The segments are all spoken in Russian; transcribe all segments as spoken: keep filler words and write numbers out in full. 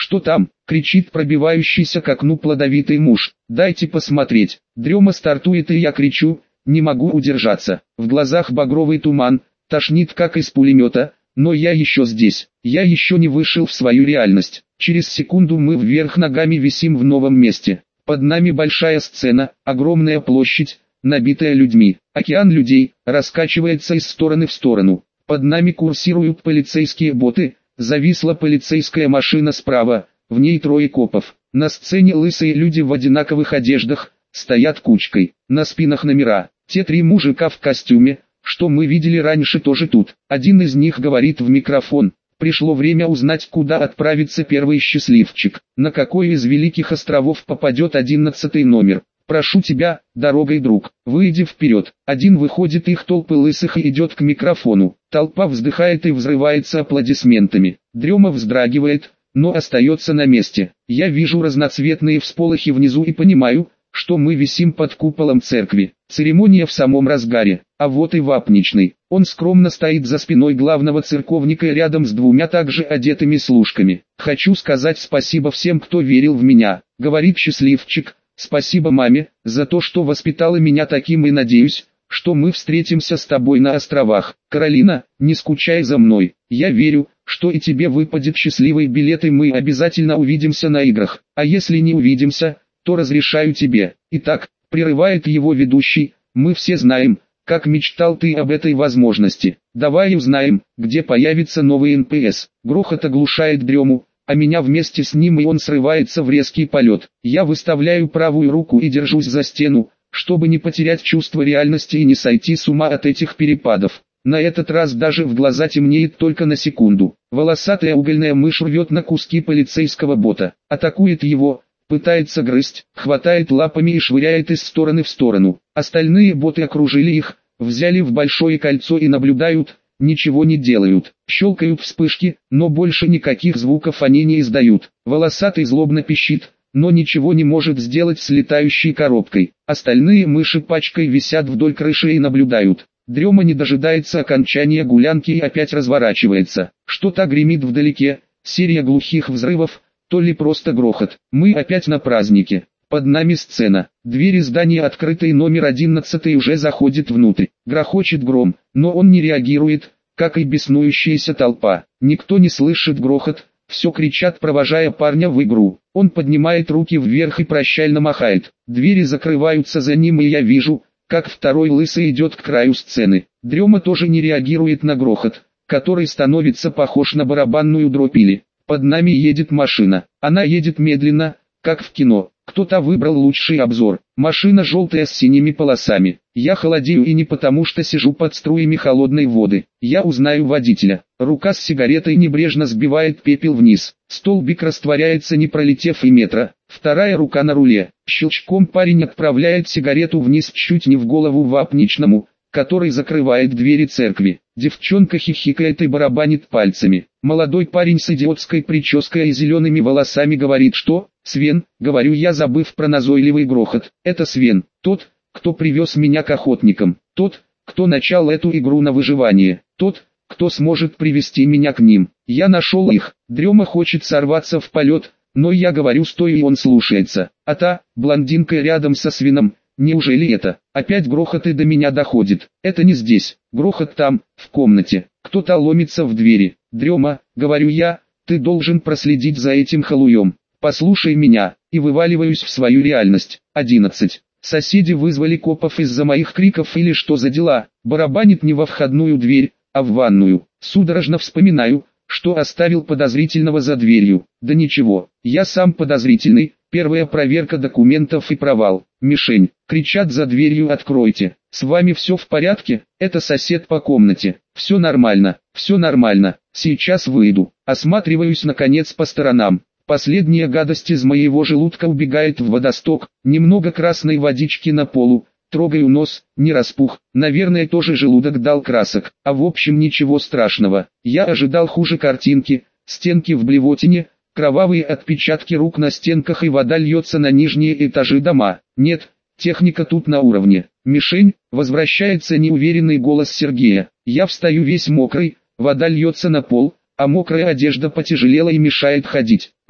«Что там?» — кричит пробивающийся к окну плодовитый муж. «Дайте посмотреть». Дрема стартует, и я кричу, не могу удержаться. В глазах багровый туман, тошнит как из пулемета, но я еще здесь. Я еще не вышел в свою реальность. Через секунду мы вверх ногами висим в новом месте. Под нами большая сцена, огромная площадь, набитая людьми. Океан людей раскачивается из стороны в сторону. Под нами курсируют полицейские боты. Зависла полицейская машина справа, в ней трое копов. На сцене лысые люди в одинаковых одеждах, стоят кучкой. На спинах номера. Те три мужика в костюме, что мы видели раньше, тоже тут. Один из них говорит в микрофон: «Пришло время узнать, куда отправится первый счастливчик. На какой из великих островов попадет одиннадцатый номер. Прошу тебя, дорогой друг, выйди вперед». Один выходит их толпы лысых и идет к микрофону. Толпа вздыхает и взрывается аплодисментами. Дрема вздрагивает, но остается на месте. Я вижу разноцветные всполохи внизу и понимаю, что мы висим под куполом церкви. Церемония в самом разгаре. А вот и вапничный. Он скромно стоит за спиной главного церковника рядом с двумя также одетыми служками. «Хочу сказать спасибо всем, кто верил в меня», — говорит счастливчик. «Спасибо маме за то, что воспитала меня таким, и надеюсь, что мы встретимся с тобой на островах. Каролина, не скучай за мной. Я верю, что и тебе выпадет счастливый билет, и мы обязательно увидимся на играх. А если не увидимся, то разрешаю тебе». Итак, прерывает его ведущий, «мы все знаем, как мечтал ты об этой возможности. Давай узнаем, где появится новый эн пэ эс». Грохот оглушает Дрему, а меня вместе с ним, и он срывается в резкий полет. Я выставляю правую руку и держусь за стену, чтобы не потерять чувство реальности и не сойти с ума от этих перепадов. На этот раз даже в глаза темнеет только на секунду. Волосатая угольная мышь рвет на куски полицейского бота, атакует его, пытается грызть, хватает лапами и швыряет из стороны в сторону. Остальные боты окружили их, взяли в большое кольцо и наблюдают, ничего не делают. Щелкают вспышки, но больше никаких звуков они не издают. Волосатый злобно пищит, но ничего не может сделать с летающей коробкой. Остальные мыши пачкой висят вдоль крыши и наблюдают. Дрема не дожидается окончания гулянки и опять разворачивается. Что-то гремит вдалеке, серия глухих взрывов, то ли просто грохот. Мы опять на празднике. Под нами сцена. Двери здания открыты, и номер одиннадцатый уже заходит внутрь. Грохочет гром, но он не реагирует, как и беснующаяся толпа. Никто не слышит грохот, все кричат, провожая парня в игру. Он поднимает руки вверх и прощально махает. Двери закрываются за ним, и я вижу, как второй лысый идет к краю сцены. Дрема тоже не реагирует на грохот, который становится похож на барабанную дробь. Или под нами едет машина. Она едет медленно, как в кино. Кто-то выбрал лучший обзор. Машина желтая с синими полосами. Я холодею, и не потому, что сижу под струями холодной воды. Я узнаю водителя. Рука с сигаретой небрежно сбивает пепел вниз. Столбик растворяется, не пролетев и метра. Вторая рука на руле. Щелчком парень отправляет сигарету вниз чуть не в голову вапничному, который закрывает двери церкви. Девчонка хихикает и барабанит пальцами. Молодой парень с идиотской прической и зелеными волосами говорит: «Что, Свен?» Говорю я, забыв про назойливый грохот. «Это Свен, тот, кто привез меня к охотникам, тот, кто начал эту игру на выживание, тот, кто сможет привести меня к ним. Я нашел их». Дрема хочет сорваться в полет, но я говорю: «Стой», и он слушается. А та, блондинка рядом со Свином, неужели это? Опять грохот, и до меня доходит. Это не здесь, грохот там, в комнате. Кто-то ломится в двери. «Дрема», говорю я, «ты должен проследить за этим халуем. Послушай меня», и вываливаюсь в свою реальность. одиннадцать. Соседи вызвали копов из-за моих криков или что за дела? Барабанит не во входную дверь, а в ванную. Судорожно вспоминаю, что оставил подозрительного за дверью. Да ничего, я сам подозрительный. Первая проверка документов и провал. Мишень. Кричат за дверью: «Откройте! С вами все в порядке?» Это сосед по комнате. «Все нормально, все нормально, сейчас выйду». Осматриваюсь наконец по сторонам. Последняя гадость из моего желудка убегает в водосток. Немного красной водички на полу. Трогаю нос, не распух. Наверное, тоже желудок дал красок. А в общем, ничего страшного. Я ожидал хуже картинки. Стенки в блевотине, кровавые отпечатки рук на стенках, и вода льется на нижние этажи дома. Нет, техника тут на уровне. «Мишень», возвращается неуверенный голос Сергея. Я встаю весь мокрый, вода льется на пол, а мокрая одежда потяжелела и мешает ходить.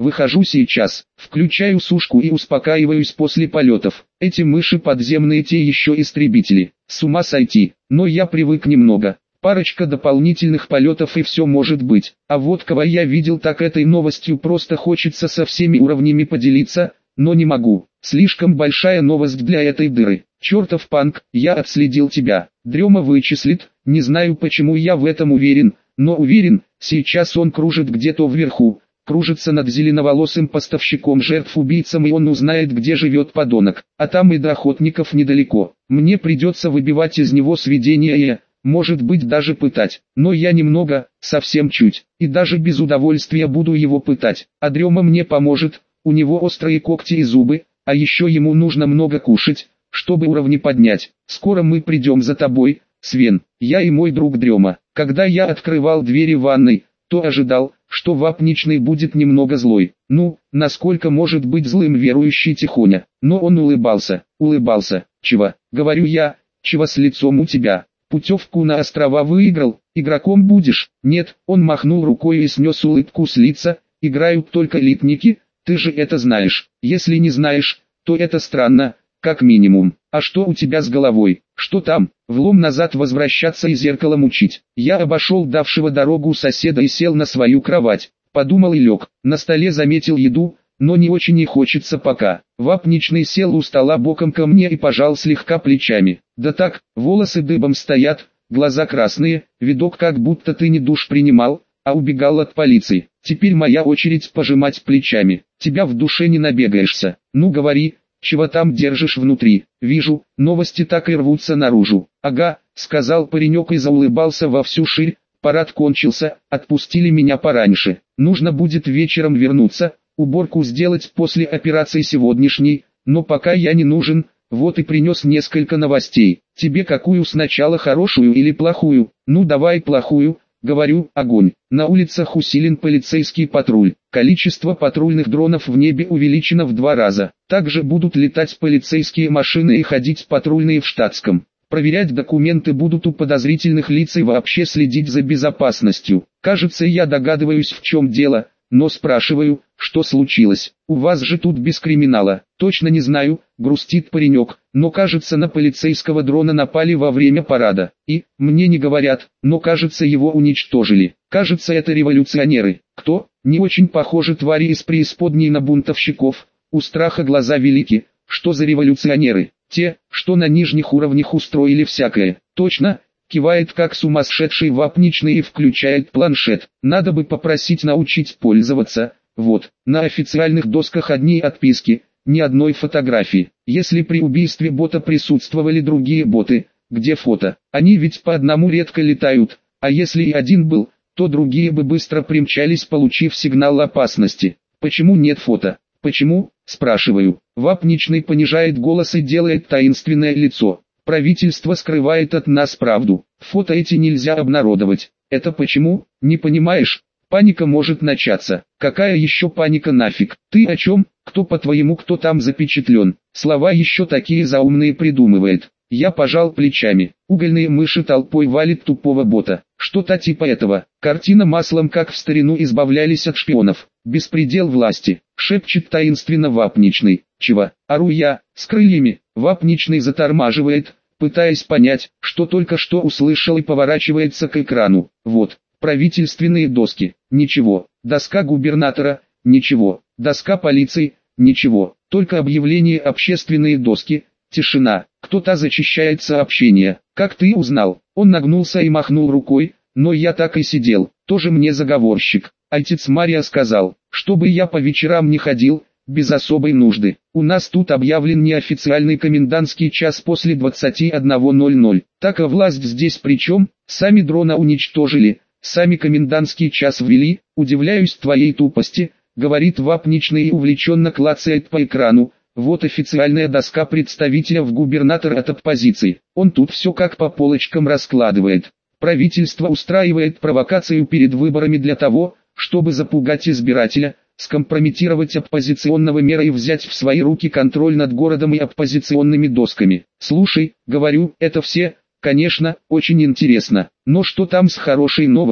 Выхожу сейчас, включаю сушку и успокаиваюсь после полетов. Эти мыши подземные, те еще истребители. С ума сойти, но я привык немного. Парочка дополнительных полетов и все может быть. А вот кого я видел, так этой новостью просто хочется со всеми уровнями поделиться, но не могу. Слишком большая новость для этой дыры. Чертов панк, я отследил тебя. Дрема вычислит, не знаю почему я в этом уверен, но уверен, сейчас он кружит где-то вверху. Кружится над зеленоволосым поставщиком жертв убийцам, и он узнает, где живет подонок. А там и до охотников недалеко. Мне придется выбивать из него сведения и, может быть, даже пытать. Но я немного, совсем чуть, и даже без удовольствия буду его пытать. А Дрема мне поможет, у него острые когти и зубы, а еще ему нужно много кушать, чтобы уровни поднять. Скоро мы придем за тобой, Свен, я и мой друг Дрема. Когда я открывал двери ванной, то ожидал, что Вапничный будет немного злой. Ну, насколько может быть злым верующий Тихоня? Но он улыбался, улыбался. Чего, говорю я, чего с лицом у тебя? Путевку на острова выиграл, игроком будешь? Нет, он махнул рукой и снес улыбку с лица. Играют только элитники, ты же это знаешь. Если не знаешь, то это странно, как минимум. А что у тебя с головой? Что там? Влом назад возвращаться и зеркалом учить. Я обошел давшего дорогу соседа и сел на свою кровать. Подумал и лег. На столе заметил еду, но не очень и хочется пока. Вапничный сел у стола боком ко мне и пожал слегка плечами. Да так, волосы дыбом стоят, глаза красные, видок как будто ты не душ принимал, а убегал от полиции. Теперь моя очередь пожимать плечами. Тебя в душе не набегаешься. Ну говори, чего там держишь внутри? Вижу, новости так и рвутся наружу. Ага, сказал паренек и заулыбался во всю ширь. Парад кончился, отпустили меня пораньше. Нужно будет вечером вернуться, уборку сделать после операции сегодняшней, но пока я не нужен, вот и принес несколько новостей. Тебе какую сначала, хорошую или плохую? Ну давай плохую. Говорю, огонь. На улицах усилен полицейский патруль. Количество патрульных дронов в небе увеличено в два раза. Также будут летать полицейские машины и ходить патрульные в штатском. Проверять документы будут у подозрительных лиц и вообще следить за безопасностью. Кажется, я догадываюсь, в чем дело, но спрашиваю, что случилось. У вас же тут без криминала. Точно не знаю, грустит паренек, но кажется, на полицейского дрона напали во время парада. И, мне не говорят, но кажется, его уничтожили. Кажется, это революционеры. Кто? Не очень похожи твари из преисподней на бунтовщиков. У страха глаза велики. Что за революционеры? Те, что на нижних уровнях устроили всякое. Точно, кивает как сумасшедший Вапничный и включает планшет. Надо бы попросить научить пользоваться. Вот, на официальных досках одни отписки, ни одной фотографии. Если при убийстве бота присутствовали другие боты, где фото? Они ведь по одному редко летают, а если и один был, то другие бы быстро примчались, получив сигнал опасности. Почему нет фото? Почему? Спрашиваю. Вапничный понижает голос и делает таинственное лицо. Правительство скрывает от нас правду. Фото эти нельзя обнародовать. Это почему? Не понимаешь? Паника может начаться. Какая еще паника нафиг? Ты о чем? Кто по-твоему, кто там запечатлен? Слова еще такие заумные придумывает. Я пожал плечами. Угольные мыши толпой валит тупого бота. Что-то типа этого. Картина маслом, как в старину избавлялись от шпионов. Беспредел власти. Шепчет таинственно Вапничный. Чего? Ору я, с крыльями. Вапничный затормаживает, пытаясь понять, что только что услышал, и поворачивается к экрану. Вот, правительственные доски. Ничего. Доска губернатора. Ничего. Доска полиции. Ничего. Только объявление, общественные доски. Тишина. Кто-то зачищает сообщение. Как ты узнал? Он нагнулся и махнул рукой, но я так и сидел. Тоже мне заговорщик. Отец Мария сказал, чтобы я по вечерам не ходил, без особой нужды. У нас тут объявлен неофициальный комендантский час после двадцати одного ноль-ноль. Так, а власть здесь при чем? Сами дрона уничтожили, сами комендантский час ввели. Удивляюсь твоей тупости, говорит Вапничный и увлеченно клацает по экрану. Вот официальная доска представителя в губернатор от оппозиции. Он тут все как по полочкам раскладывает. Правительство устраивает провокацию перед выборами для того, чтобы запугать избирателя, скомпрометировать оппозиционного мэра и взять в свои руки контроль над городом и оппозиционными досками. Слушай, говорю, это все, конечно, очень интересно. Но что там с хорошей новостью?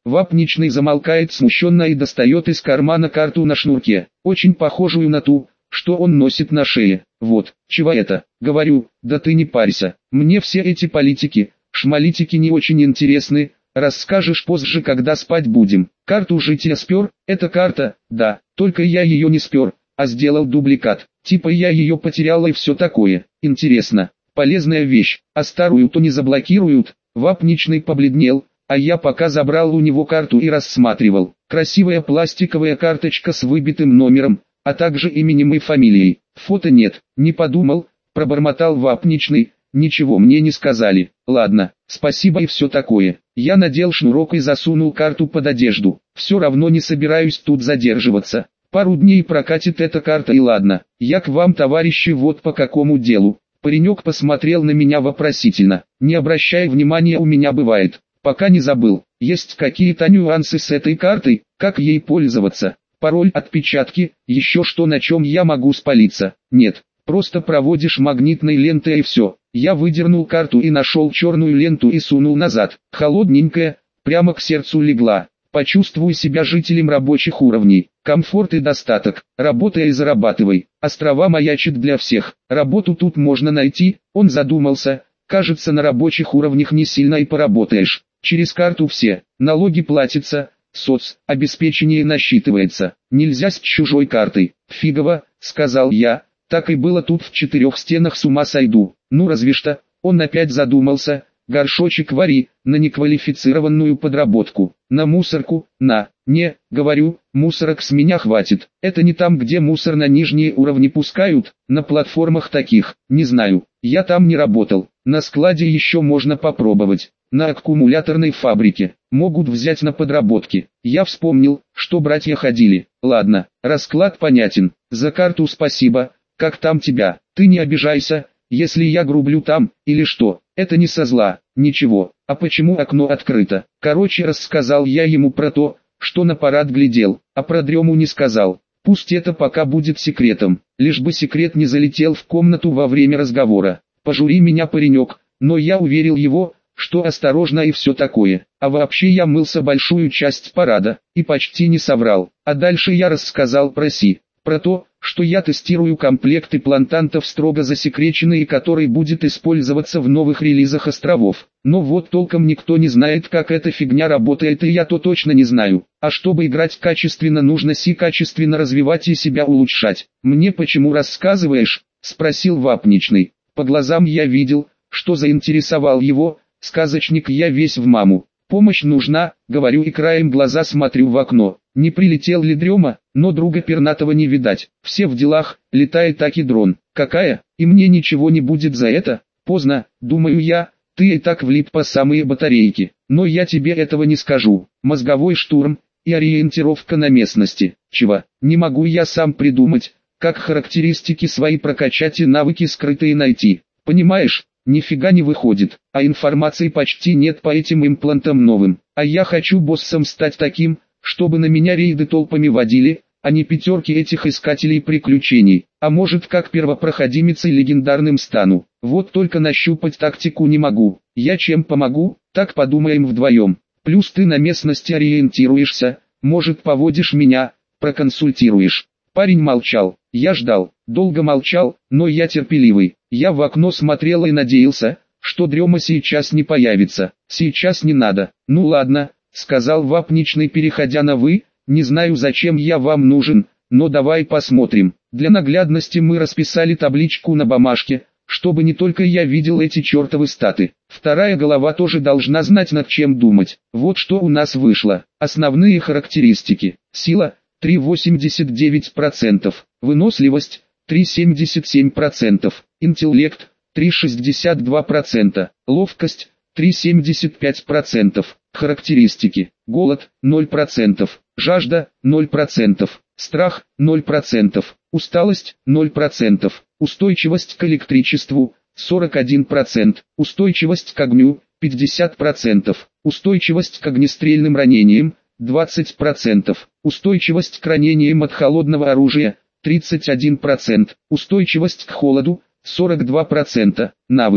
Вапничный замолкает смущенно и достает из кармана карту на шнурке, очень похожую на ту, что он носит на шее. Вот, чего это? Говорю, да ты не парься, мне все эти политики, шмалитики не очень интересны, расскажешь позже, когда спать будем. Карту жития спер, это карта, да, только я ее не спер, а сделал дубликат, типа я ее потерял и все такое. Интересно, полезная вещь, а старую-то не заблокируют. Вапничный побледнел, а я пока забрал у него карту и рассматривал. Красивая пластиковая карточка с выбитым номером, а также именем и фамилией. Фото нет, не подумал, пробормотал Вапничный, ничего мне не сказали. Ладно, спасибо и все такое. Я надел шнурок и засунул карту под одежду. Все равно не собираюсь тут задерживаться. Пару дней прокатит эта карта и ладно. Я к вам, товарищи, вот по какому делу. Паренек посмотрел на меня вопросительно. Не обращай внимания, у меня бывает. Пока не забыл. Есть какие-то нюансы с этой картой, как ей пользоваться. Пароль, отпечатки, еще что, на чем я могу спалиться. Нет, просто проводишь магнитной лентой и все. Я выдернул карту и нашел черную ленту и сунул назад. Холодненькая, прямо к сердцу легла. Почувствуй себя жителем рабочих уровней. Комфорт и достаток. Работай и зарабатывай. Острова маячат для всех. Работу тут можно найти. Он задумался. Кажется, на рабочих уровнях не сильно и поработаешь. Через карту все. Налоги платятся. Соц. Обеспечение насчитывается. Нельзя с чужой картой. Фигово, сказал я. Так и было тут в четырех стенах, с ума сойду. Ну разве что. Он опять задумался. Горшочек вари, на неквалифицированную подработку, на мусорку, на, не, говорю, мусорок с меня хватит, это не там, где мусор на нижние уровни пускают, на платформах таких, не знаю, я там не работал, на складе еще можно попробовать, на аккумуляторной фабрике, могут взять на подработки, я вспомнил, что братья ходили, ладно, расклад понятен, за карту спасибо, как там тебя, ты не обижайся, если я грублю там, или что, это не со зла, ничего, а почему окно открыто? Короче, рассказал я ему про то, что на парад глядел, а про дрему не сказал. Пусть это пока будет секретом, лишь бы секрет не залетел в комнату во время разговора. Пожури меня, паренек, но я уверил его, что осторожно и все такое. А вообще я мылся большую часть парада, и почти не соврал. А дальше я рассказал про Си, про то, что я тестирую комплект имплантантов строго засекреченный, который будет использоваться в новых релизах островов. Но вот толком никто не знает, как эта фигня работает, и я то точно не знаю. А чтобы играть качественно, нужно Си качественно развивать и себя улучшать. Мне почему рассказываешь? Спросил Вапничный. По глазам я видел, что заинтересовал его, сказочник я весь в маму. Помощь нужна, говорю и краем глаза смотрю в окно. Не прилетел ли дрема, но друга пернатого не видать. Все в делах, летает таки дрон. Какая? И мне ничего не будет за это? Поздно, думаю я, ты и так влип по самые батарейки. Но я тебе этого не скажу. Мозговой штурм и ориентировка на местности. Чего? Не могу я сам придумать, как характеристики свои прокачать и навыки скрытые найти. Понимаешь? Нифига не выходит, а информации почти нет по этим имплантам новым. А я хочу боссом стать таким, чтобы на меня рейды толпами водили, а не пятерки этих искателей приключений. А может, как первопроходимец и легендарным стану. Вот только нащупать тактику не могу. Я чем помогу, так подумаем вдвоем. Плюс ты на местности ориентируешься, может, поводишь меня, проконсультируешь. Парень молчал, я ждал, долго молчал, но я терпеливый. Я в окно смотрел и надеялся, что дрема сейчас не появится. Сейчас не надо. Ну ладно, сказал Вапничный, переходя на «вы», не знаю, зачем я вам нужен, но давай посмотрим. Для наглядности мы расписали табличку на бумажке, чтобы не только я видел эти чертовы статы. Вторая голова тоже должна знать, над чем думать. Вот что у нас вышло. Основные характеристики. Сила – три целых восемьдесят девять сотых процента, выносливость – три целых семьдесят семь сотых процента, интеллект – три целых шестьдесят два сотых процента, ловкость – три целых семьдесят пять сотых процента, характеристики, голод – ноль процентов, жажда – ноль процентов, страх – ноль процентов, усталость – ноль процентов, устойчивость к электричеству – сорок один процент, устойчивость к огню – пятьдесят процентов, устойчивость к огнестрельным ранениям – двадцать процентов, устойчивость к ранениям от холодного оружия – тридцать один процент, устойчивость к холоду – сорок два процента, навыки,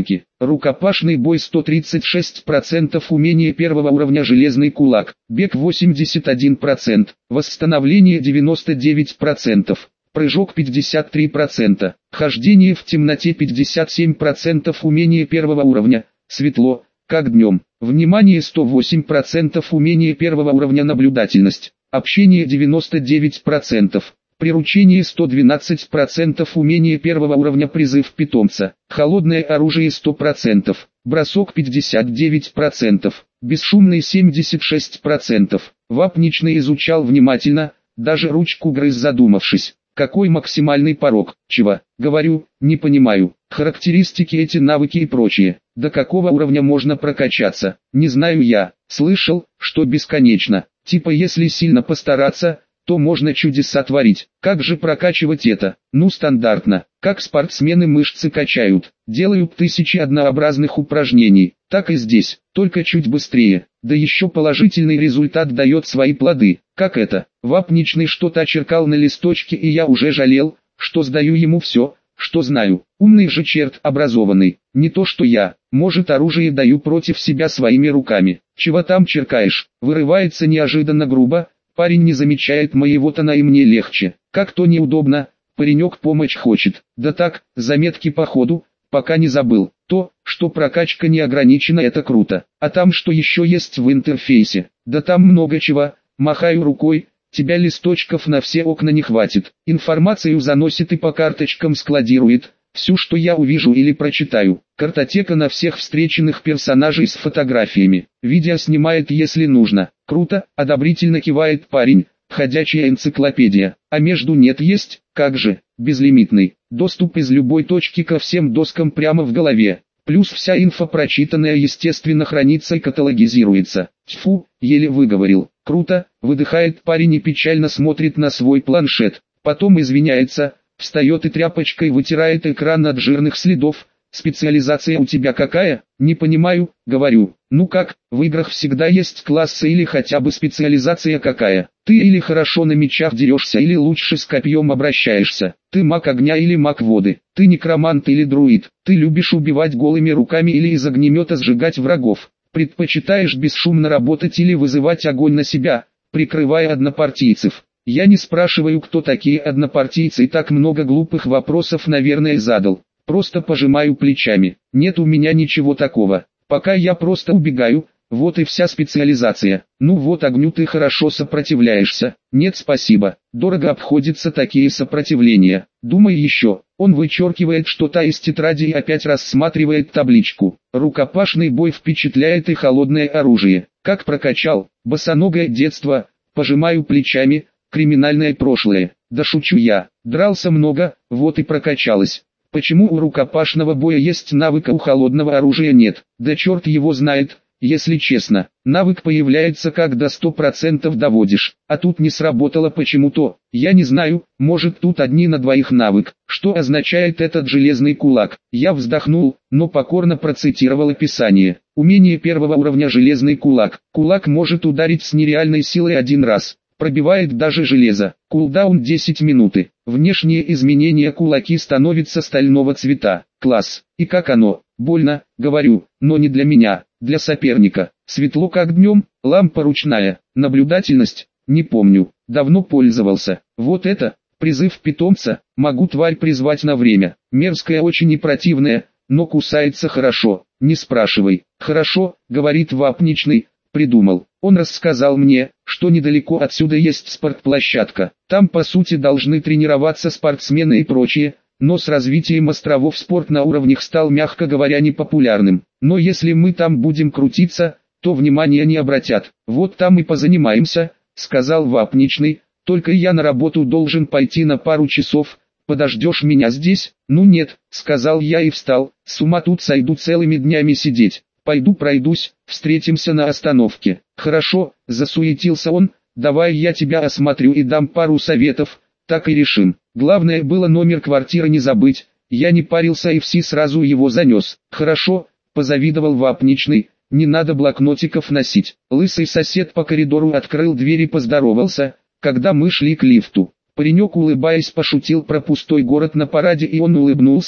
Рукопашный бой сто тридцать шесть процентов, умение первого уровня железный кулак, бег восемьдесят один процент, восстановление девяносто девять процентов, прыжок пятьдесят три процента, хождение в темноте пятьдесят семь процентов, умение первого уровня, светло, как днем, внимание сто восемь процентов, умение первого уровня наблюдательность, общение девяносто девять процентов. Приручение сто двенадцать процентов, умение первого уровня призыв питомца, холодное оружие сто процентов, бросок пятьдесят девять процентов, бесшумный семьдесят шесть процентов. Вапничный изучал внимательно, даже ручку грыз задумавшись. Какой максимальный порог? Чего? Говорю, не понимаю. Характеристики, эти навыки и прочее. До какого уровня можно прокачаться? Не знаю я. Слышал, что бесконечно. Типа если сильно постараться, то можно чудеса творить. Как же прокачивать это? Ну стандартно. Как спортсмены мышцы качают. Делают тысячи однообразных упражнений. Так и здесь, только чуть быстрее. Да еще положительный результат дает свои плоды. Как это? Вапничный что-то черкал на листочке, и я уже жалел, что сдаю ему все, что знаю. Умный же черт, образованный. Не то что я. Может, оружие даю против себя своими руками. Чего там черкаешь? Вырывается неожиданно грубо. Парень не замечает моего тона, и мне легче. Как-то неудобно, паренек помочь хочет. Да так, заметки по ходу, пока не забыл. То, что прокачка не ограничена, это круто. А там что еще есть в интерфейсе? Да там много чего. Махаю рукой, тебя листочков на все окна не хватит. Информацию заносит и по карточкам складирует. Всю, что я увижу или прочитаю. Картотека на всех встреченных персонажей с фотографиями. Видео снимает, если нужно. Круто, одобрительно кивает парень. Ходячая энциклопедия. А между нет есть, как же, безлимитный. Доступ из любой точки ко всем доскам прямо в голове. Плюс вся инфа прочитанная естественно хранится и каталогизируется. Тьфу, еле выговорил. Круто, выдыхает парень и печально смотрит на свой планшет. Потом извиняется. Встает и тряпочкой вытирает экран от жирных следов. Специализация у тебя какая? Не понимаю, говорю. Ну как, в играх всегда есть классы или хотя бы специализация какая. Ты или хорошо на мечах дерешься, или лучше с копьем обращаешься. Ты маг огня или маг воды. Ты некромант или друид. Ты любишь убивать голыми руками или из огнемета сжигать врагов. Предпочитаешь бесшумно работать или вызывать огонь на себя, прикрывая однопартийцев. Я не спрашиваю, кто такие однопартийцы, и так много глупых вопросов, наверное, задал. Просто пожимаю плечами. Нет у меня ничего такого. Пока я просто убегаю, вот и вся специализация. Ну вот огню ты хорошо сопротивляешься. Нет спасибо, дорого обходятся такие сопротивления. Думай еще. Он вычеркивает что-то из тетради и опять рассматривает табличку. Рукопашный бой впечатляет и холодное оружие. Как прокачал? Босоногое детство. Пожимаю плечами. Криминальное прошлое. Да шучу я. Дрался много, вот и прокачалось. Почему у рукопашного боя есть навык, а у холодного оружия нет? Да черт его знает, если честно. Навык появляется, как до ста процентов доводишь. А тут не сработало почему-то. Я не знаю, может тут одни на двоих навык. Что означает этот железный кулак? Я вздохнул, но покорно процитировал описание. Умение первого уровня железный кулак. Кулак может ударить с нереальной силой один раз. Пробивает даже железо. Кулдаун десять минуты. Внешние изменения: кулаки становятся стального цвета. Класс. И как оно? Больно, говорю, но не для меня, для соперника. Светло как днем, лампа ручная. Наблюдательность? Не помню, давно пользовался. Вот это, призыв питомца, могу тварь призвать на время. Мерзкая очень и противная, но кусается хорошо. Не спрашивай. Хорошо, говорит Вапничный. Придумал. Он рассказал мне, что недалеко отсюда есть спортплощадка. Там по сути должны тренироваться спортсмены и прочее, но с развитием островов спорт на уровнях стал, мягко говоря, непопулярным. Но если мы там будем крутиться, то внимания не обратят. Вот там и позанимаемся, сказал Вапничный, только я на работу должен пойти на пару часов. Подождешь меня здесь? Ну нет, сказал я и встал, с ума тут сойду целыми днями сидеть. Пойду пройдусь, встретимся на остановке. Хорошо, засуетился он, давай я тебя осмотрю и дам пару советов, так и решим. Главное было номер квартиры не забыть, я не парился и все сразу его занес. Хорошо, позавидовал Вапничный, не надо блокнотиков носить. Лысый сосед по коридору открыл дверь и поздоровался, когда мы шли к лифту. Паренек, улыбаясь, пошутил про пустой город на параде, и он улыбнулся,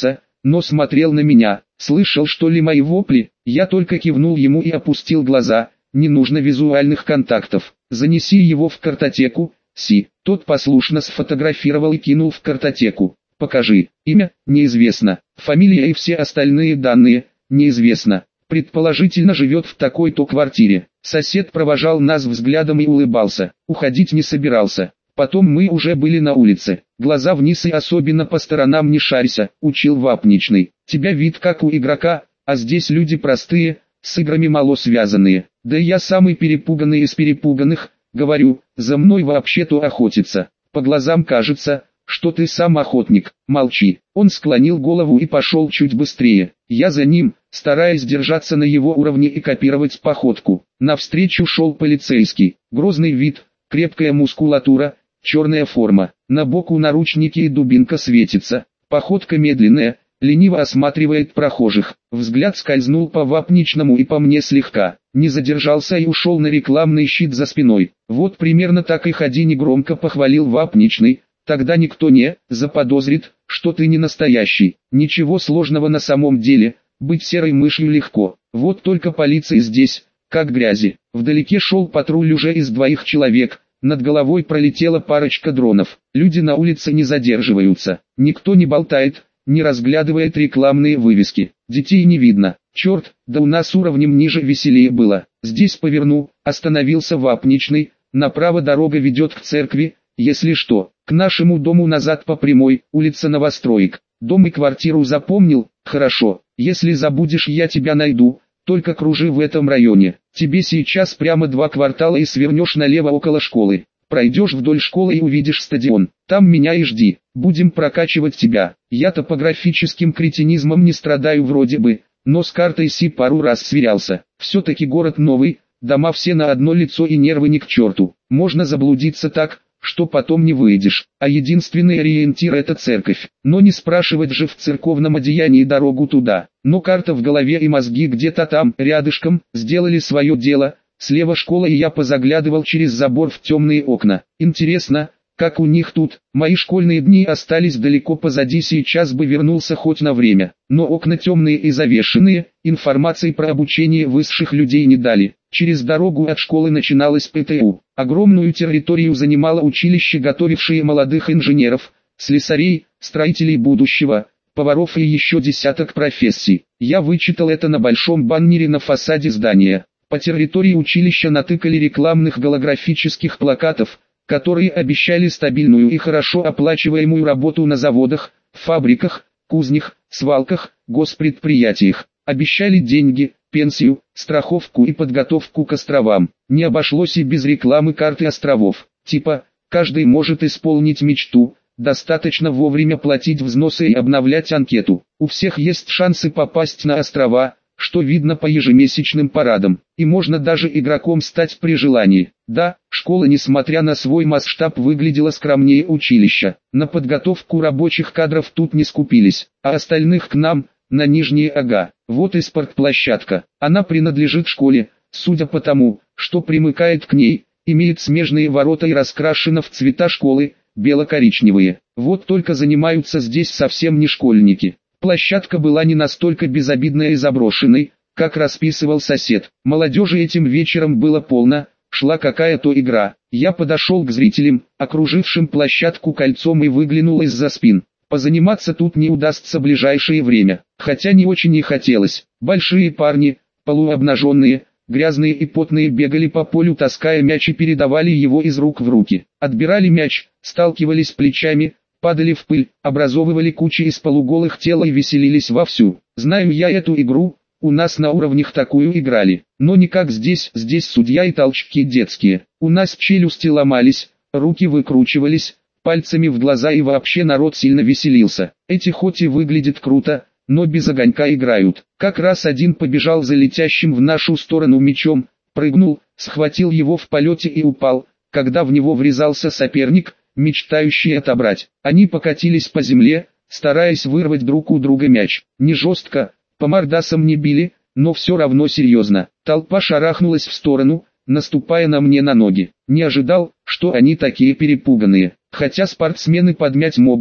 но смотрел на меня. Слышал, что ли, мои вопли? Я только кивнул ему и опустил глаза. Не нужно визуальных контактов. Занеси его в картотеку, Си. Тот послушно сфотографировал и кинул в картотеку. Покажи. Имя? Неизвестно. Фамилия и все остальные данные? Неизвестно. Предположительно живет в такой-то квартире. Сосед провожал нас взглядом и улыбался. Уходить не собирался. Потом мы уже были на улице. Глаза вниз и особенно по сторонам не шарься, учил Вапничный. Тебя вид как у игрока, а здесь люди простые, с играми мало связанные. Да и я самый перепуганный из перепуганных, говорю, за мной вообще-то охотится. По глазам кажется, что ты сам охотник. Молчи. Он склонил голову и пошел чуть быстрее. Я за ним, стараясь держаться на его уровне и копировать походку. Навстречу шел полицейский. Грозный вид, крепкая мускулатура, черная форма. На боку наручники и дубинка светится. Походка медленная, лениво осматривает прохожих. Взгляд скользнул по Вапничному и по мне слегка. Не задержался и ушел на рекламный щит за спиной. Вот примерно так и ходи, негромко похвалил Вапничный. Тогда никто не заподозрит, что ты не настоящий. Ничего сложного на самом деле, быть серой мышью легко. Вот только полиция здесь, как грязи. Вдалеке шел патруль уже из двоих человек. Над головой пролетела парочка дронов. Люди на улице не задерживаются. Никто не болтает, не разглядывает рекламные вывески. Детей не видно. Черт, да у нас уровнем ниже веселее было. Здесь поверну, остановился Вапничный. Направо дорога ведет к церкви. Если что, к нашему дому назад по прямой, улица Новостроек. Дом и квартиру запомнил? Хорошо. Если забудешь, я тебя найду. Только кружи в этом районе. Тебе сейчас прямо два квартала и свернешь налево около школы. Пройдешь вдоль школы и увидишь стадион. Там меня и жди. Будем прокачивать тебя. Я топографическим кретинизмом не страдаю вроде бы, но с картой Си пару раз сверялся. Все-таки город новый, дома все на одно лицо и нервы ни к черту. Можно заблудиться так, что потом не выйдешь, а единственный ориентир — это церковь. Но не спрашивать же в церковном одеянии дорогу туда. Но карта в голове и мозги где-то там, рядышком, сделали свое дело. Слева школа, и я позаглядывал через забор в темные окна. Интересно, как у них тут. Мои школьные дни остались далеко позади, сейчас бы вернулся хоть на время. Но окна темные и завешенные, информации про обучение высших людей не дали. Через дорогу от школы начиналась ПТУ. Огромную территорию занимало училище, готовившее молодых инженеров, слесарей, строителей будущего, поваров и еще десяток профессий. Я вычитал это на большом баннере на фасаде здания. По территории училища натыкали рекламных голографических плакатов, которые обещали стабильную и хорошо оплачиваемую работу на заводах, фабриках, кузнях, свалках, госпредприятиях. Обещали деньги, пенсию, страховку и подготовку к островам. Не обошлось и без рекламы карты островов. Типа, каждый может исполнить мечту, достаточно вовремя платить взносы и обновлять анкету. У всех есть шансы попасть на острова, что видно по ежемесячным парадам. И можно даже игроком стать при желании. Да, школа, несмотря на свой масштаб, выглядела скромнее училища. На подготовку рабочих кадров тут не скупились, а остальных к нам, на Нижние Ага. Вот и спортплощадка. Она принадлежит школе, судя по тому, что примыкает к ней, имеет смежные ворота и раскрашена в цвета школы, бело-коричневые. Вот только занимаются здесь совсем не школьники. Площадка была не настолько безобидной и заброшенной, как расписывал сосед. Молодежи этим вечером было полно, шла какая-то игра. Я подошел к зрителям, окружившим площадку кольцом, и выглянул из-за спин. Позаниматься тут не удастся в ближайшее время, хотя не очень и хотелось. Большие парни, полуобнаженные, грязные и потные, бегали по полю, таская мяч, и передавали его из рук в руки. Отбирали мяч, сталкивались плечами, падали в пыль, образовывали кучи из полуголых тел и веселились вовсю. Знаю я эту игру, у нас на уровнях такую играли, но не как здесь. Здесь судья и толчки детские. У нас челюсти ломались, руки выкручивались, пальцами в глаза, и вообще народ сильно веселился. Эти хоть и выглядят круто, но без огонька играют. Как раз один побежал за летящим в нашу сторону мячом, прыгнул, схватил его в полете и упал, когда в него врезался соперник, мечтающий отобрать. Они покатились по земле, стараясь вырвать друг у друга мяч. Не жестко, по мордасам не били, но все равно серьезно. Толпа шарахнулась в сторону, наступая на мне на ноги. Не ожидал, что они такие перепуганные. Хотя спортсмены подмять могут,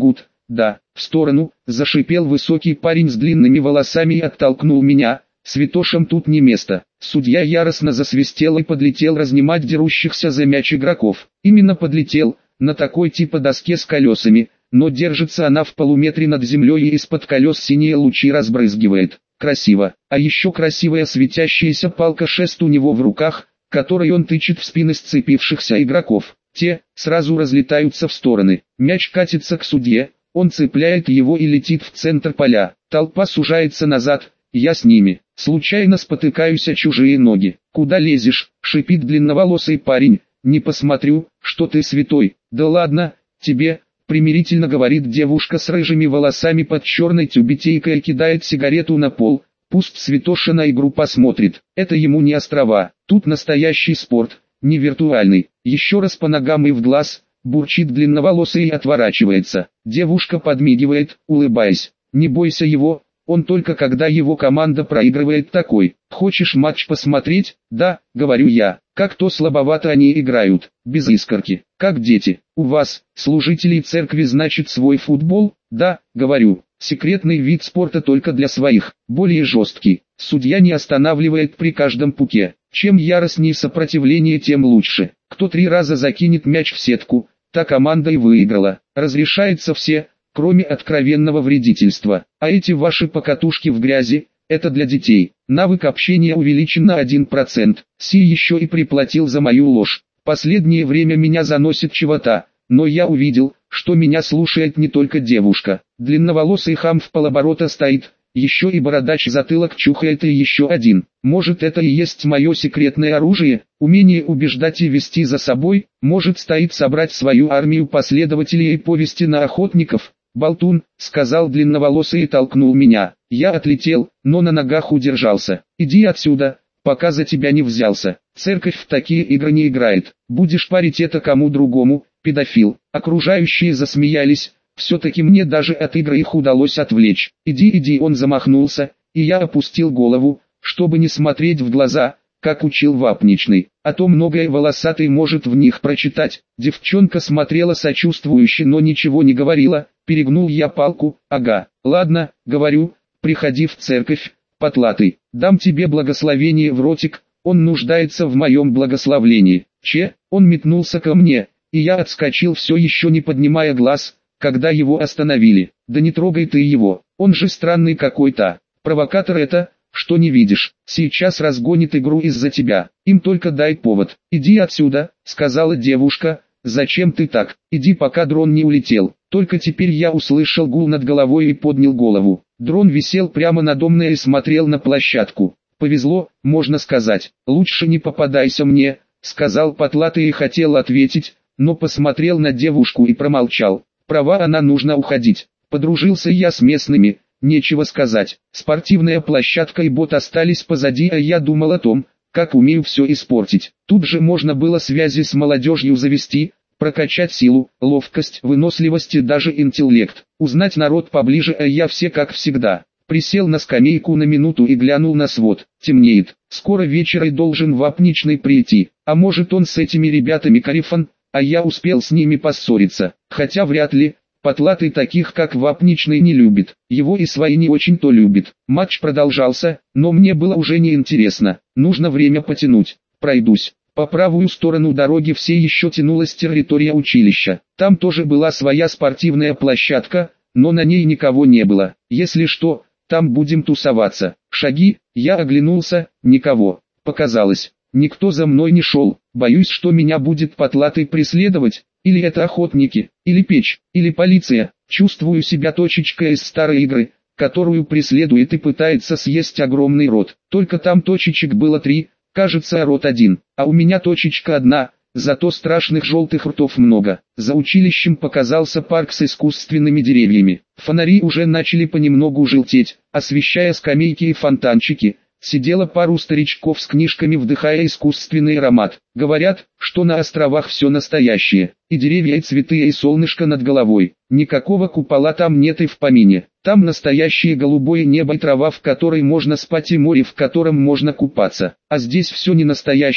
да, в сторону, зашипел высокий парень с длинными волосами и оттолкнул меня. Святошам тут не место. Судья яростно засвистел и подлетел разнимать дерущихся за мяч игроков. Именно подлетел, на такой типа доске с колесами, но держится она в полуметре над землей и из-под колес синие лучи разбрызгивает. Красиво. А еще красивая светящаяся палка-шест у него в руках, которой он тычет в спины сцепившихся игроков. Те сразу разлетаются в стороны. Мяч катится к судье, он цепляет его и летит в центр поля. Толпа сужается назад, я с ними. Случайно спотыкаюсь о чужие ноги. «Куда лезешь?» — шипит длинноволосый парень. «Не посмотрю, что ты святой». «Да ладно, тебе», — примирительно говорит девушка с рыжими волосами под черной тюбетейкой и кидает сигарету на пол. «Пусть Святоша на игру посмотрит. Это ему не острова. Тут настоящий спорт, не виртуальный». Еще раз по ногам и в глаз, бурчит длинноволосый и отворачивается. Девушка подмигивает, улыбаясь. «Не бойся его. Он только когда его команда проигрывает такой. Хочешь матч посмотреть?» «Да», — говорю я. «Как то слабовато они играют, без искорки, как дети. У вас, служителей церкви, значит свой футбол?» «Да», — говорю. «Секретный вид спорта только для своих, более жесткий. Судья не останавливает при каждом пуке. Чем яростнее сопротивление, тем лучше. Кто три раза закинет мяч в сетку, та команда и выиграла. Разрешается все, кроме откровенного вредительства. А эти ваши покатушки в грязи, это для детей. Навык общения увеличен на один процент. Си еще и приплатил за мою ложь. Последнее время меня заносит чего-то, но я увидел, что меня слушает не только девушка. Длинноволосый хам в полоборота стоит, еще и бородач затылок чухает и еще один. Может, это и есть мое секретное оружие, умение убеждать и вести за собой? Может, стоит собрать свою армию последователей и повести на охотников? «Болтун», — сказал длинноволосый и толкнул меня. Я отлетел, но на ногах удержался. «Иди отсюда, пока за тебя не взялся. Церковь в такие игры не играет. Будешь парить это кому другому, педофил». Окружающие засмеялись. Все-таки мне даже от игры их удалось отвлечь. «Иди, иди», он замахнулся, и я опустил голову, чтобы не смотреть в глаза, как учил Вапничный, а то многое волосатый может в них прочитать. Девчонка смотрела сочувствующе, но ничего не говорила. Перегнул я палку. «Ага, ладно», — говорю, — «приходи в церковь, потлатый, дам тебе благословение в ротик». Он нуждается в моем благословлении. Че? Он метнулся ко мне, и я отскочил, все еще не поднимая глаз, когда его остановили. «Да не трогай ты его, он же странный какой-то. Провокатор это, что не видишь, сейчас разгонит игру из-за тебя, им только дай повод». «Иди отсюда», — сказала девушка. «Зачем ты так? Иди, пока дрон не улетел». Только теперь я услышал гул над головой и поднял голову. Дрон висел прямо надо мной и смотрел на площадку. «Повезло, можно сказать. Лучше не попадайся мне», — сказал потлатый и хотел ответить, но посмотрел на девушку и промолчал. «Права она, нужно уходить». Подружился я с местными, нечего сказать. Спортивная площадка и бот остались позади, а я думал о том, как умею все испортить. Тут же можно было связи с молодежью завести, прокачать силу, ловкость, выносливость и даже интеллект. Узнать народ поближе, а я все как всегда. Присел на скамейку на минуту и глянул на свод. Темнеет. Скоро вечер и должен Вапничный прийти. А может, он с этими ребятами корефан, а я успел с ними поссориться. Хотя вряд ли. Потлатый таких как Вапничный не любит. Его и свои не очень-то любит. Матч продолжался, но мне было уже не интересно. Нужно время потянуть. Пройдусь. По правую сторону дороги все еще тянулась территория училища. Там тоже была своя спортивная площадка, но на ней никого не было. Если что, там будем тусоваться. Шаги, я оглянулся, никого. Показалось, никто за мной не шел. Боюсь, что меня будет потлатый преследовать. Или это охотники, или печь, или полиция. Чувствую себя точечкой из старой игры, которую преследует и пытается съесть огромный рот. Только там точечек было три. Кажется, рот один, а у меня точечка одна, зато страшных желтых ртов много. За училищем показался парк с искусственными деревьями. Фонари уже начали понемногу желтеть, освещая скамейки и фонтанчики. Сидела пару старичков с книжками, вдыхая искусственный аромат. Говорят, что на островах все настоящее. И деревья, и цветы, и солнышко над головой. Никакого купола там нет и в помине. Там настоящее голубое небо и трава, в которой можно спать, и море, в котором можно купаться. А здесь все не настоящее,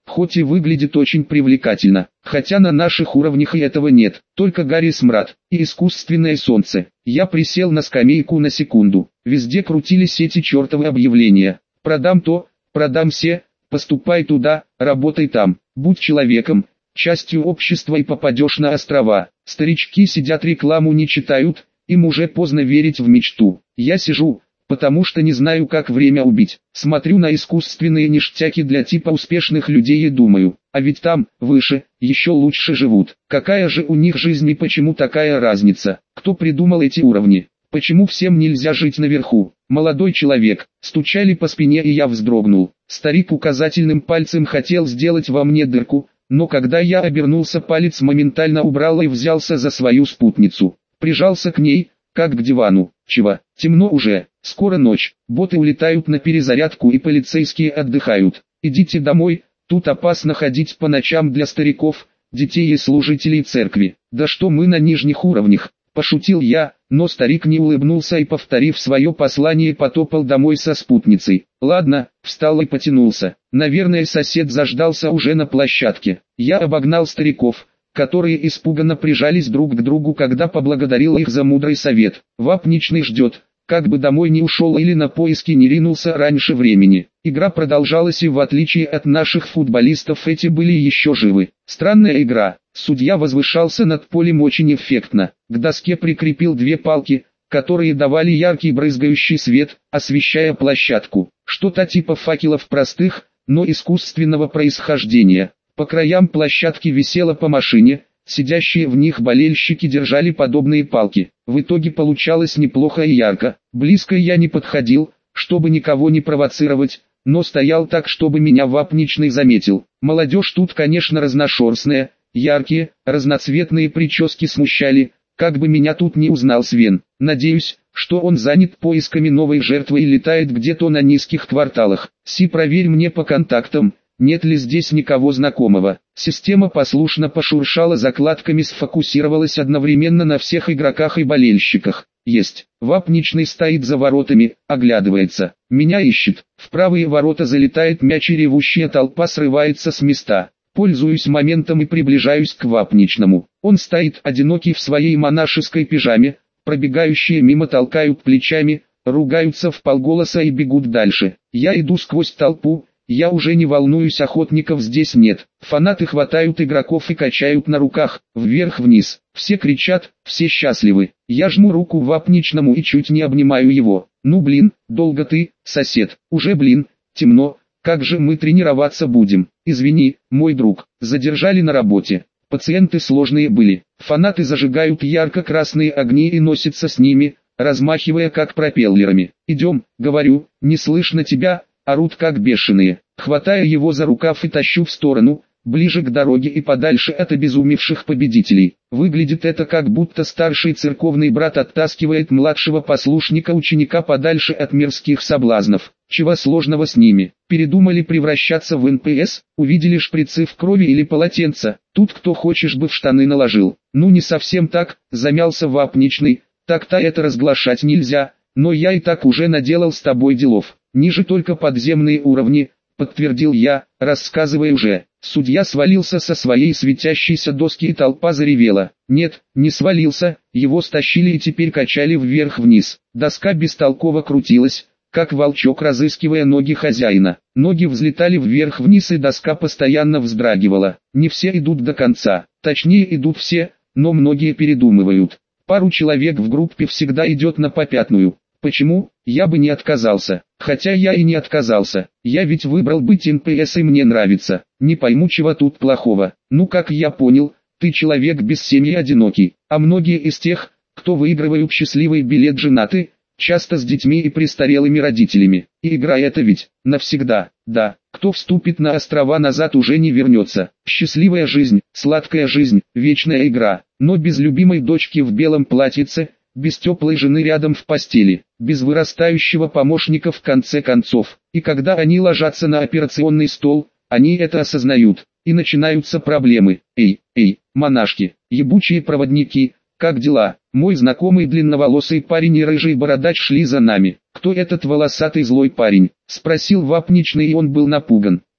хоть и выглядит очень привлекательно, хотя на наших уровнях и этого нет, только гарь и смрад, и искусственное солнце. Я присел на скамейку на секунду, везде крутились эти чертовы объявления. Продам то, продам се, поступай туда, работай там, будь человеком, частью общества и попадешь на острова. Старички сидят, рекламу не читают, им уже поздно верить в мечту. Я сижу, потому что не знаю, как время убить. Смотрю на искусственные ништяки для типа успешных людей и думаю, а ведь там, выше, еще лучше живут. Какая же у них жизнь и почему такая разница? Кто придумал эти уровни? Почему всем нельзя жить наверху? Молодой человек, стучали по спине, и я вздрогнул. Старик указательным пальцем хотел сделать во мне дырку, но когда я обернулся, палец моментально убрал и взялся за свою спутницу. Прижался к ней, как к дивану. Чего? Темно уже, скоро ночь, боты улетают на перезарядку и полицейские отдыхают. Идите домой, тут опасно ходить по ночам для стариков, детей и служителей церкви. Да что мы на нижних уровнях, пошутил я, но старик не улыбнулся и, повторив свое послание, потопал домой со спутницей. Ладно, встал и потянулся. Наверное, сосед заждался уже на площадке. Я обогнал стариков, которые испуганно прижались друг к другу, когда поблагодарил их за мудрый совет. Вапничный ждет, как бы домой не ушел или на поиски не ринулся раньше времени. Игра продолжалась, и в отличие от наших футболистов эти были еще живы. Странная игра. Судья возвышался над полем очень эффектно. К доске прикрепил две палки, которые давали яркий брызгающий свет, освещая площадку. Что-то типа факелов простых, но искусственного происхождения. По краям площадки висела по машине, сидящие в них болельщики держали подобные палки. В итоге получалось неплохо и ярко. Близко я не подходил, чтобы никого не провоцировать, но стоял так, чтобы меня вапничный заметил. Молодежь тут, конечно, разношерстная, яркие, разноцветные прически смущали, как бы меня тут не узнал Свен. Надеюсь, что он занят поисками новой жертвы и летает где-то на низких кварталах. Си, проверь мне по контактам, нет ли здесь никого знакомого. Система послушно пошуршала закладками, сфокусировалась одновременно на всех игроках и болельщиках. Есть. Вапничный стоит за воротами, оглядывается. Меня ищет. В правые ворота залетает мяч, и ревущая толпа срывается с места. Пользуюсь моментом и приближаюсь к Вапничному. Он стоит одинокий в своей монашеской пижаме, пробегающие мимо толкают плечами, ругаются вполголоса и бегут дальше. Я иду сквозь толпу. Я уже не волнуюсь, охотников здесь нет. Фанаты хватают игроков и качают на руках, вверх-вниз. Все кричат, все счастливы. Я жму руку Вапничному и чуть не обнимаю его. Ну блин, долго ты, сосед. Уже блин, темно. Как же мы тренироваться будем? Извини, мой друг, задержали на работе. Пациенты сложные были. Фанаты зажигают ярко-красные огни и носятся с ними, размахивая как пропеллерами. Идем, говорю, не слышно тебя. Орут как бешеные, хватая его за рукав и тащу в сторону, ближе к дороге и подальше от обезумевших победителей. Выглядит это, как будто старший церковный брат оттаскивает младшего послушника-ученика подальше от мирских соблазнов. Чего сложного с ними? Передумали превращаться в эн пэ эс, увидели шприцы в крови или полотенца, тут кто хочешь бы в штаны наложил. Ну не совсем так, замялся Вапничный, так-то это разглашать нельзя, но я и так уже наделал с тобой делов. Ниже только подземные уровни, подтвердил я, рассказывая уже. Судья свалился со своей светящейся доски, и толпа заревела. Нет, не свалился, его стащили и теперь качали вверх-вниз. Доска бестолково крутилась, как волчок, разыскивая ноги хозяина. Ноги взлетали вверх-вниз, и доска постоянно вздрагивала. Не все идут до конца, точнее идут все, но многие передумывают. Пару человек в группе всегда идет на попятную. Почему? Я бы не отказался. Хотя я и не отказался. Я ведь выбрал быть эн пэ эс, и мне нравится. Не пойму, чего тут плохого. Ну, как я понял, ты человек без семьи, одинокий. А многие из тех, кто выигрывают счастливый билет, женаты, часто с детьми и престарелыми родителями. И игра эта ведь навсегда. Да, кто вступит на острова, назад уже не вернется. Счастливая жизнь, сладкая жизнь, вечная игра. Но без любимой дочки в белом платьице, без теплой жены рядом в постели, без вырастающего помощника в конце концов. И когда они ложатся на операционный стол, они это осознают, и начинаются проблемы. Эй, эй, монашки, ебучие проводники, как дела? Мой знакомый длинноволосый парень и рыжий бородач шли за нами. Кто этот волосатый злой парень? Спросил Вапничный, и он был напуган.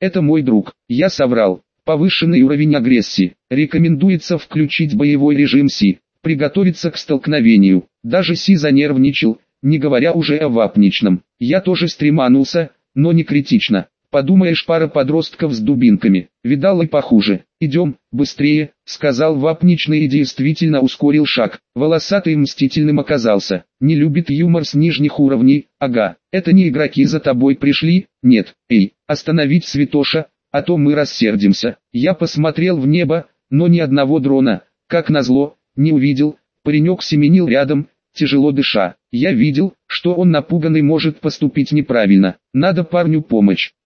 Это мой друг. Я соврал. Повышенный уровень агрессии. Рекомендуется включить боевой режим Си. Приготовиться к столкновению. Даже Си занервничал, не говоря уже о вапничном. Я тоже стреманулся, но не критично. Подумаешь, пара подростков с дубинками. Видал и похуже. Идем, быстрее, сказал вапничный и действительно ускорил шаг. Волосатый мстительным оказался. Не любит юмор с нижних уровней. Ага, это не игроки за тобой пришли? Нет. Эй, остановить святоша, а то мы рассердимся. Я посмотрел в небо, но ни одного дрона, как назло, не увидел. Паренек семенил рядом, тяжело дыша. Я видел, что он напуганный может поступить неправильно. Надо парню помочь.